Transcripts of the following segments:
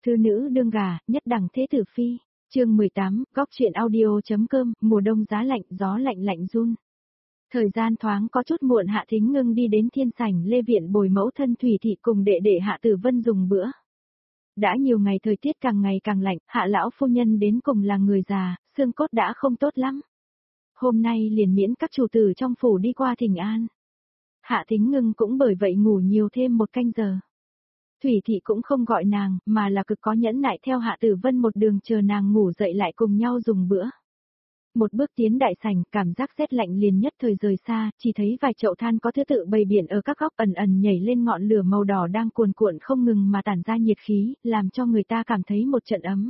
thư nữ đương gả, nhất đẳng thế tử phi. Chương 18, góc truyện audio.com, mùa đông giá lạnh, gió lạnh lạnh run. Thời gian thoáng có chút muộn, Hạ Thính Ngưng đi đến thiên sảnh Lê Viện bồi mẫu thân Thủy Thị cùng đệ đệ Hạ Tử Vân dùng bữa. Đã nhiều ngày thời tiết càng ngày càng lạnh, Hạ lão phu nhân đến cùng là người già, xương cốt đã không tốt lắm. Hôm nay liền miễn các chủ tử trong phủ đi qua thỉnh an. Hạ Thính Ngưng cũng bởi vậy ngủ nhiều thêm một canh giờ. Thủy Thị cũng không gọi nàng, mà là cực có nhẫn nại theo Hạ Tử Vân một đường chờ nàng ngủ dậy lại cùng nhau dùng bữa. Một bước tiến đại sảnh, cảm giác rét lạnh liền nhất thời rời xa, chỉ thấy vài chậu than có thứ tự bày biện ở các góc ẩn ẩn nhảy lên ngọn lửa màu đỏ đang cuồn cuộn không ngừng mà tản ra nhiệt khí, làm cho người ta cảm thấy một trận ấm.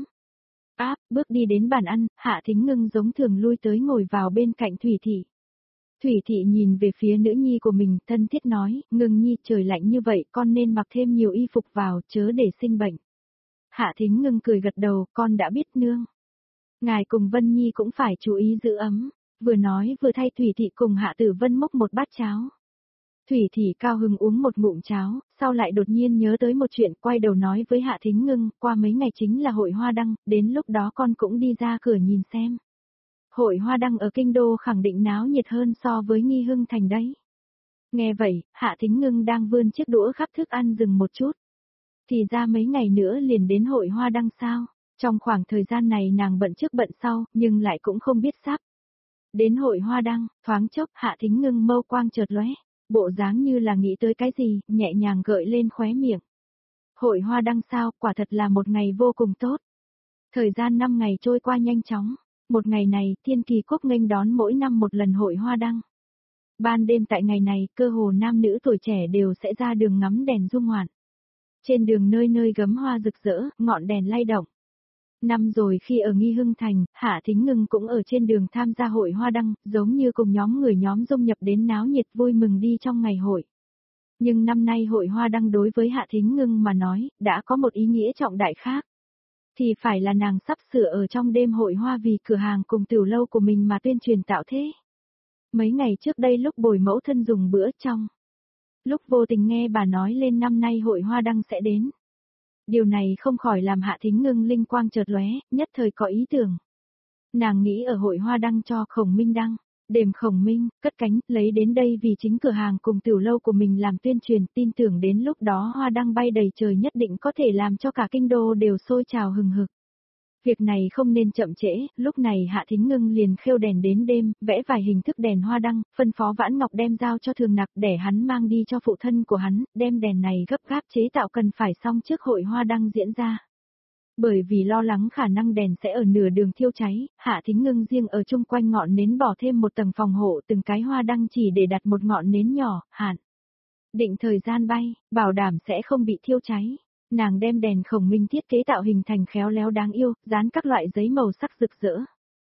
Bước đi đến bàn ăn, Hạ Thính Ngưng giống thường lui tới ngồi vào bên cạnh Thủy Thị. Thủy Thị nhìn về phía nữ nhi của mình, thân thiết nói, Ngưng nhi, trời lạnh như vậy, con nên mặc thêm nhiều y phục vào, chớ để sinh bệnh. Hạ Thính Ngưng cười gật đầu, con đã biết nương. Ngài cùng Vân Nhi cũng phải chú ý giữ ấm, vừa nói vừa thay Thủy Thị cùng Hạ Tử Vân múc một bát cháo. Thủy Thị cao hứng uống một ngụm cháo, sau lại đột nhiên nhớ tới một chuyện, quay đầu nói với Hạ Thính Ngưng, qua mấy ngày chính là hội hoa đăng, đến lúc đó con cũng đi ra cửa nhìn xem. Hội hoa đăng ở Kinh Đô khẳng định náo nhiệt hơn so với Nghi Hưng Thành đấy. Nghe vậy, Hạ Thính Ngưng đang vươn chiếc đũa khắp thức ăn dừng một chút. Thì ra mấy ngày nữa liền đến hội hoa đăng sao? Trong khoảng thời gian này nàng bận trước bận sau, nhưng lại cũng không biết sắp. Đến hội hoa đăng, thoáng chốc Hạ Thính Ngưng mâu quang chợt lóe, bộ dáng như là nghĩ tới cái gì, nhẹ nhàng gợi lên khóe miệng. Hội hoa đăng sao, quả thật là một ngày vô cùng tốt. Thời gian 5 ngày trôi qua nhanh chóng. Một ngày này, Thiên Kỳ Quốc nghênh đón mỗi năm một lần hội hoa đăng. Ban đêm tại ngày này, cơ hồ nam nữ tuổi trẻ đều sẽ ra đường ngắm đèn dung ngoạn. Trên đường nơi nơi gấm hoa rực rỡ, ngọn đèn lay động. Năm rồi khi ở Nghi Hưng Thành, Hạ Thính Ngưng cũng ở trên đường tham gia hội hoa đăng, giống như cùng nhóm dung nhập đến náo nhiệt vui mừng đi trong ngày hội. Nhưng năm nay hội hoa đăng đối với Hạ Thính Ngưng mà nói, đã có một ý nghĩa trọng đại khác. Thì phải là nàng sắp sửa ở trong đêm hội hoa vì cửa hàng cùng tiểu lâu của mình mà tuyên truyền tạo thế. Mấy ngày trước đây lúc bồi mẫu thân dùng bữa trong. Lúc vô tình nghe bà nói lên năm nay hội hoa đăng sẽ đến. Điều này không khỏi làm Hạ Thính Ngưng linh quang chợt lóe, nhất thời có ý tưởng. Nàng nghĩ ở hội hoa đăng cho Khổng Minh đăng, đêm Khổng Minh, cất cánh, lấy đến đây vì chính cửa hàng cùng tiểu lâu của mình làm tuyên truyền, tin tưởng đến lúc đó hoa đăng bay đầy trời nhất định có thể làm cho cả Kinh Đô đều sôi trào hừng hực. Việc này không nên chậm trễ, lúc này Hạ Thính Ngưng liền khêu đèn đến đêm, vẽ vài hình thức đèn hoa đăng, phân phó Vãn Ngọc đem giao cho Thường Nặc để hắn mang đi cho phụ thân của hắn, đem đèn này gấp gáp chế tạo cần phải xong trước hội hoa đăng diễn ra. Bởi vì lo lắng khả năng đèn sẽ ở nửa đường thiêu cháy, Hạ Thính Ngưng riêng ở chung quanh ngọn nến bỏ thêm một tầng phòng hộ từng cái hoa đăng chỉ để đặt một ngọn nến nhỏ, hạn định thời gian bay, bảo đảm sẽ không bị thiêu cháy. Nàng đem đèn Khổng Minh thiết kế tạo hình thành khéo léo đáng yêu, dán các loại giấy màu sắc rực rỡ.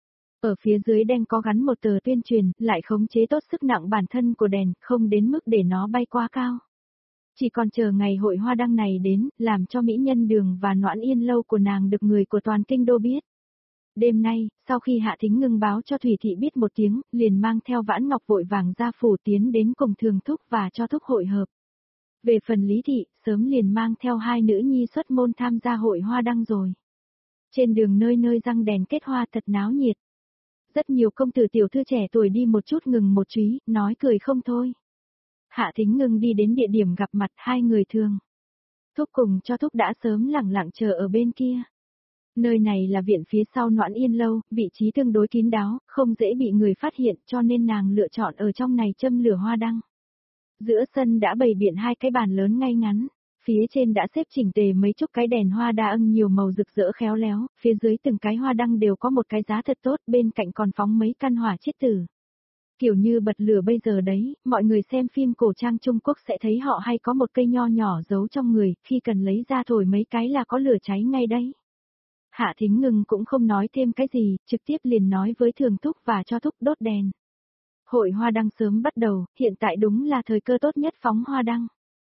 Ở phía dưới đèn có gắn một tờ tuyên truyền, lại khống chế tốt sức nặng bản thân của đèn, không đến mức để nó bay quá cao. Chỉ còn chờ ngày hội hoa đăng này đến, làm cho Mỹ Nhân Đường và Noãn Yên Lâu của nàng được người của toàn Kinh Đô biết. Đêm nay, sau khi Hạ Thính Ngưng báo cho Thủy Thị biết một tiếng, liền mang theo Vãn Ngọc vội vàng ra phủ tiến đến cùng Thường Thúc và cho Thúc hội hợp. Về phần Lý Thị, sớm liền mang theo hai nữ nhi xuất môn tham gia hội hoa đăng rồi. Trên đường nơi nơi răng đèn kết hoa thật náo nhiệt. Rất nhiều công tử tiểu thư trẻ tuổi đi một chút ngừng một chúy, nói cười không thôi. Hạ Thính Ngưng đi đến địa điểm gặp mặt hai người thường. Thúc cùng cho Thúc đã sớm lẳng lặng chờ ở bên kia. Nơi này là viện phía sau Noãn Yên Lâu, vị trí tương đối kín đáo, không dễ bị người phát hiện cho nên nàng lựa chọn ở trong này châm lửa hoa đăng. Giữa sân đã bày biện hai cái bàn lớn ngay ngắn, phía trên đã xếp chỉnh tề mấy chục cái đèn hoa đa ưng nhiều màu rực rỡ khéo léo, phía dưới từng cái hoa đăng đều có một cái giá thật tốt, bên cạnh còn phóng mấy căn hỏa chiết tử. Kiểu như bật lửa bây giờ đấy, mọi người xem phim cổ trang Trung Quốc sẽ thấy họ hay có một cây nho nhỏ giấu trong người, khi cần lấy ra thổi mấy cái là có lửa cháy ngay đấy. Hạ Thính Ngưng cũng không nói thêm cái gì, trực tiếp liền nói với Thường Thúc và cho Thúc đốt đèn. Hội hoa đăng sớm bắt đầu, hiện tại đúng là thời cơ tốt nhất phóng hoa đăng.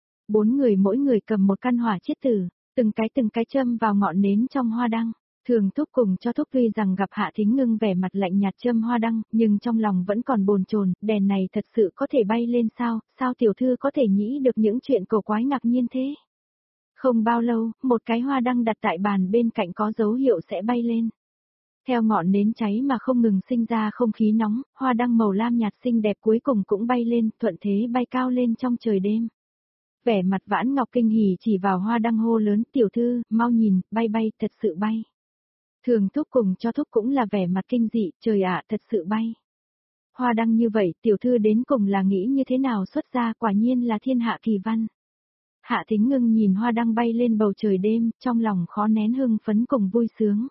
4 người mỗi người cầm một căn hỏa chiết tử, từng cái châm vào ngọn nến trong hoa đăng. Thường Thúc cùng cho Thúc tuy rằng gặp Hạ Thính Ngưng vẻ mặt lạnh nhạt châm hoa đăng, nhưng trong lòng vẫn còn bồn chồn, đèn này thật sự có thể bay lên sao, sao tiểu thư có thể nghĩ được những chuyện cổ quái ngạc nhiên thế. Không bao lâu, một cái hoa đăng đặt tại bàn bên cạnh có dấu hiệu sẽ bay lên. Theo ngọn nến cháy mà không ngừng sinh ra không khí nóng, hoa đăng màu lam nhạt xinh đẹp cuối cùng cũng bay lên, thuận thế bay cao lên trong trời đêm. Vẻ mặt Vãn Ngọc kinh hỉ chỉ vào hoa đăng hô lớn, tiểu thư, mau nhìn, bay bay, thật sự bay. Thường thúc cùng cho thúc cũng là vẻ mặt kinh dị, trời ạ, thật sự bay. Hoa đăng như vậy, tiểu thư đến cùng là nghĩ như thế nào xuất ra, quả nhiên là thiên hạ kỳ văn. Hạ Thính Ngưng nhìn hoa đăng bay lên bầu trời đêm, trong lòng khó nén hưng phấn cùng vui sướng.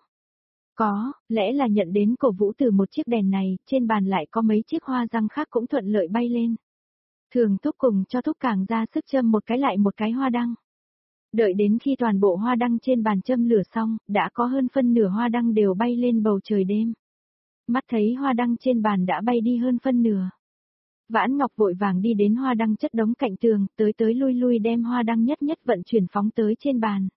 Có, lẽ là nhận đến cổ vũ từ một chiếc đèn này, trên bàn lại có mấy chiếc hoa răng khác cũng thuận lợi bay lên. Thường thúc cùng cho thúc càng ra sức châm một cái lại một cái hoa đăng. Đợi đến khi toàn bộ hoa đăng trên bàn châm lửa xong, đã có hơn phân nửa hoa đăng đều bay lên bầu trời đêm. Mắt thấy hoa đăng trên bàn đã bay đi hơn phân nửa. Vãn Ngọc vội vàng đi đến hoa đăng chất đống cạnh tường, tới lui lui đem hoa đăng nhất nhất vận chuyển phóng tới trên bàn.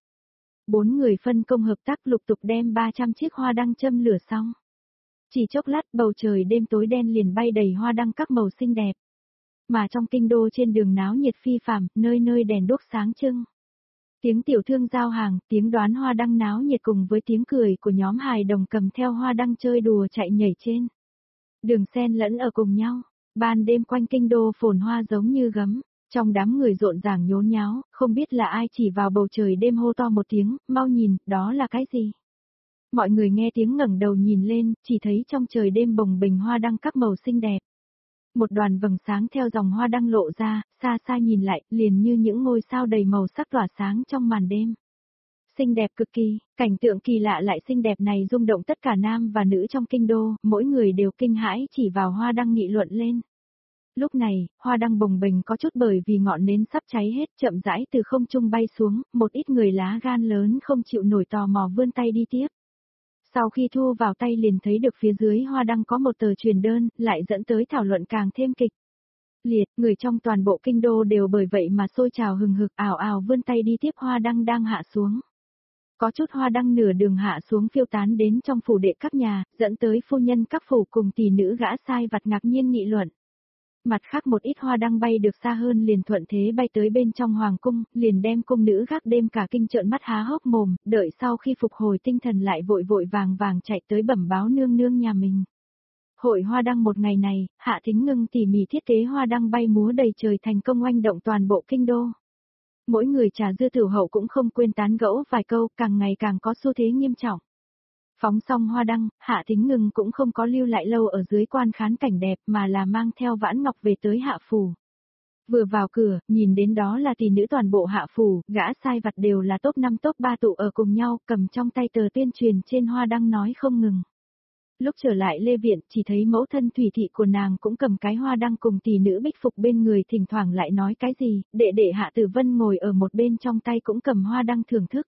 4 người phân công hợp tác lục tục đem 300 chiếc hoa đăng châm lửa xong. Chỉ chốc lát bầu trời đêm tối đen liền bay đầy hoa đăng các màu xinh đẹp. Mà trong kinh đô trên đường náo nhiệt phi phàm, nơi nơi đèn đuốc sáng trưng. Tiếng tiểu thương giao hàng, tiếng đoán hoa đăng náo nhiệt cùng với tiếng cười của nhóm hài đồng cầm theo hoa đăng chơi đùa chạy nhảy trên. Đường xen lẫn ở cùng nhau, ban đêm quanh kinh đô phồn hoa giống như gấm. Trong đám người rộn ràng nhốn nháo, không biết là ai chỉ vào bầu trời đêm hô to một tiếng, mau nhìn, đó là cái gì? Mọi người nghe tiếng ngẩng đầu nhìn lên, chỉ thấy trong trời đêm bồng bềnh hoa đăng các màu xinh đẹp. Một đoàn vầng sáng theo dòng hoa đăng lộ ra, xa xa nhìn lại, liền như những ngôi sao đầy màu sắc tỏa sáng trong màn đêm. Xinh đẹp cực kỳ, cảnh tượng kỳ lạ lại xinh đẹp này rung động tất cả nam và nữ trong kinh đô, mỗi người đều kinh hãi chỉ vào hoa đăng nghị luận lên. Lúc này, hoa đăng bồng bềnh có chút bởi vì ngọn nến sắp cháy hết chậm rãi từ không trung bay xuống, một ít người lá gan lớn không chịu nổi tò mò vươn tay đi tiếp. Sau khi thu vào tay liền thấy được phía dưới hoa đăng có một tờ truyền đơn, lại dẫn tới thảo luận càng thêm kịch liệt, người trong toàn bộ kinh đô đều bởi vậy mà sôi trào hừng hực ào ào vươn tay đi tiếp hoa đăng đang hạ xuống. Có chút hoa đăng nửa đường hạ xuống phiêu tán đến trong phủ đệ các nhà, dẫn tới phu nhân các phủ cùng tỷ nữ gã sai vặt ngạc nhiên nghị luận. Mặt khác một ít hoa đăng bay được xa hơn liền thuận thế bay tới bên trong hoàng cung, liền đem cung nữ gác đêm cả kinh trợn mắt há hốc mồm, đợi sau khi phục hồi tinh thần lại vội vội vàng vàng chạy tới bẩm báo nương nương nhà mình. Hội hoa đăng một ngày này, Hạ Thính Ngưng tỉ mỉ thiết kế hoa đăng bay múa đầy trời thành công oanh động toàn bộ kinh đô. Mỗi người trà dư tiểu hậu cũng không quên tán gẫu vài câu, càng ngày càng có xu thế nghiêm trọng. Phóng xong hoa đăng, Hạ Thính Ngưng cũng không có lưu lại lâu ở dưới quan khán cảnh đẹp mà là mang theo Vãn Ngọc về tới Hạ Phủ. Vừa vào cửa, nhìn đến đó là tỷ nữ toàn bộ Hạ Phủ, gã sai vặt đều là top 5 top 3 tụ ở cùng nhau, cầm trong tay tờ tuyên truyền trên hoa đăng nói không ngừng. Lúc trở lại Lê Viện, chỉ thấy mẫu thân Thủy Thị của nàng cũng cầm cái hoa đăng cùng tỷ nữ Bích Phục bên người thỉnh thoảng lại nói cái gì, đệ Hạ Tử Vân ngồi ở một bên trong tay cũng cầm hoa đăng thưởng thức.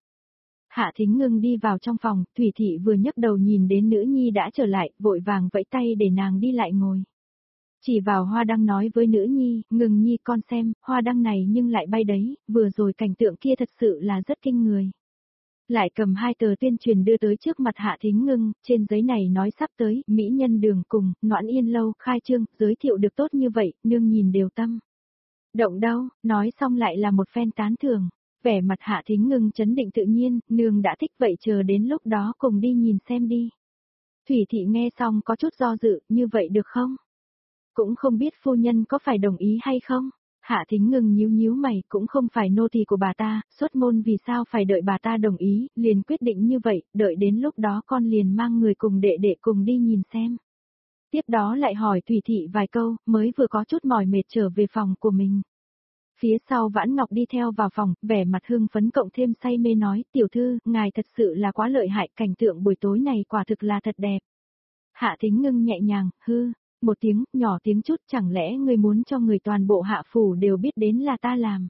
Hạ Thính Ngưng đi vào trong phòng, Thủy Thị vừa nhấc đầu nhìn đến nữ nhi đã trở lại, vội vàng vẫy tay để nàng đi lại ngồi. Chỉ vào hoa đăng nói với nữ nhi, Ngưng nhi con xem, hoa đăng này nhưng lại bay đấy, vừa rồi cảnh tượng kia thật sự là rất kinh người. Lại cầm 2 tờ tuyên truyền đưa tới trước mặt Hạ Thính Ngưng, trên giấy này nói sắp tới, Mỹ Nhân Đường cùng, Noãn Yên Lâu, khai trương, giới thiệu được tốt như vậy, nương nhìn đều tâm. Động đâu, nói xong lại là một phen tán thưởng. Vẻ mặt Hạ Thính Ngưng chấn định tự nhiên, nương đã thích vậy chờ đến lúc đó cùng đi nhìn xem đi. Thủy Thị nghe xong có chút do dự, như vậy được không? Cũng không biết phu nhân có phải đồng ý hay không? Hạ Thính Ngưng nhíu mày, cũng không phải nô tỳ của bà ta, xuất môn vì sao phải đợi bà ta đồng ý, liền quyết định như vậy, đợi đến lúc đó con liền mang người cùng đệ cùng đi nhìn xem. Tiếp đó lại hỏi Thủy Thị vài câu, mới vừa có chút mỏi mệt trở về phòng của mình. Phía sau Vãn Ngọc đi theo vào phòng, vẻ mặt hưng phấn cộng thêm say mê nói, tiểu thư, ngài thật sự là quá lợi hại, cảnh tượng buổi tối này quả thực là thật đẹp. Hạ Thính Ngưng nhẹ nhàng, một tiếng, nhỏ tiếng chút, chẳng lẽ ngươi muốn cho người toàn bộ Hạ Phủ đều biết đến là ta làm.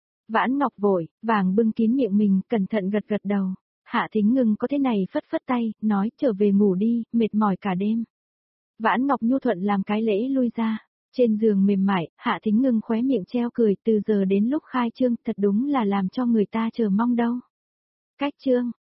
Vãn Ngọc vội, vàng bưng kín miệng mình, cẩn thận gật đầu. Hạ Thính Ngưng có thế này phất phất tay, nói, trở về ngủ đi, mệt mỏi cả đêm. Vãn Ngọc nhu thuận làm cái lễ lui ra. Trên giường mềm mại, Hạ Thính Ngưng khóe miệng treo cười, từ giờ đến lúc khai trương, thật đúng là làm cho người ta chờ mong đâu. Cách trương,